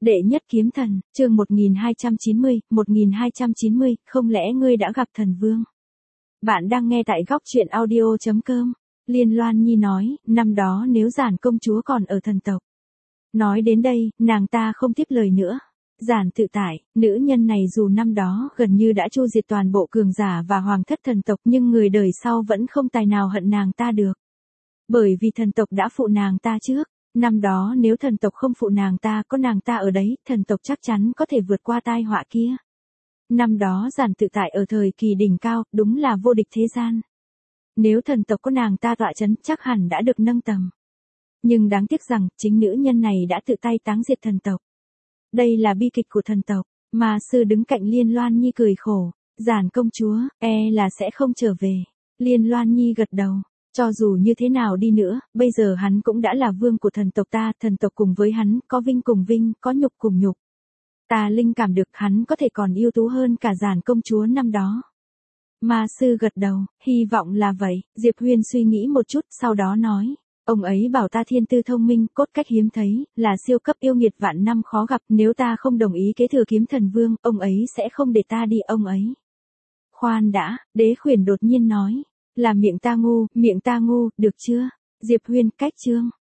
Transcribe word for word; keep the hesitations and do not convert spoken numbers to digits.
Đệ nhất kiếm thần, chương một nghìn hai trăm chín mươi, một nghìn hai trăm chín mươi, không lẽ ngươi đã gặp thần vương? Bạn đang nghe tại góc truyện audio chấm com. Liên Loan Nhi nói, năm đó nếu Giản công chúa còn ở thần tộc. Nói đến đây, nàng ta không tiếp lời nữa. Giản tự tại, nữ nhân này dù năm đó gần như đã chu diệt toàn bộ cường giả và hoàng thất thần tộc nhưng người đời sau vẫn không tài nào hận nàng ta được. Bởi vì thần tộc đã phụ nàng ta trước. Năm đó nếu thần tộc không phụ nàng ta, có nàng ta ở đấy, thần tộc chắc chắn có thể vượt qua tai họa kia. Năm đó Giản tự tại ở thời kỳ đỉnh cao, đúng là vô địch thế gian. Nếu thần tộc có nàng ta tọa chấn, chắc hẳn đã được nâng tầm. Nhưng đáng tiếc rằng, chính nữ nhân này đã tự tay táng diệt thần tộc. Đây là bi kịch của thần tộc, mà sư đứng cạnh Liên Loan Nhi cười khổ. Giản công chúa, e là sẽ không trở về. Liên Loan Nhi gật đầu. Cho dù như thế nào đi nữa, bây giờ hắn cũng đã là vương của thần tộc ta, thần tộc cùng với hắn, có vinh cùng vinh, có nhục cùng nhục. Ta linh cảm được hắn có thể còn ưu tú hơn cả Giản công chúa năm đó. Ma sư gật đầu, hy vọng là vậy. Diệp Huyền suy nghĩ một chút, sau đó nói, ông ấy bảo ta thiên tư thông minh, cốt cách hiếm thấy, là siêu cấp yêu nghiệt vạn năm khó gặp, nếu ta không đồng ý kế thừa kiếm thần vương, ông ấy sẽ không để ta đi ông ấy. Khoan đã, Đế Khuyển đột nhiên nói. Là miệng ta ngu, miệng ta ngu, được chưa? Diệp Huyền cách chương.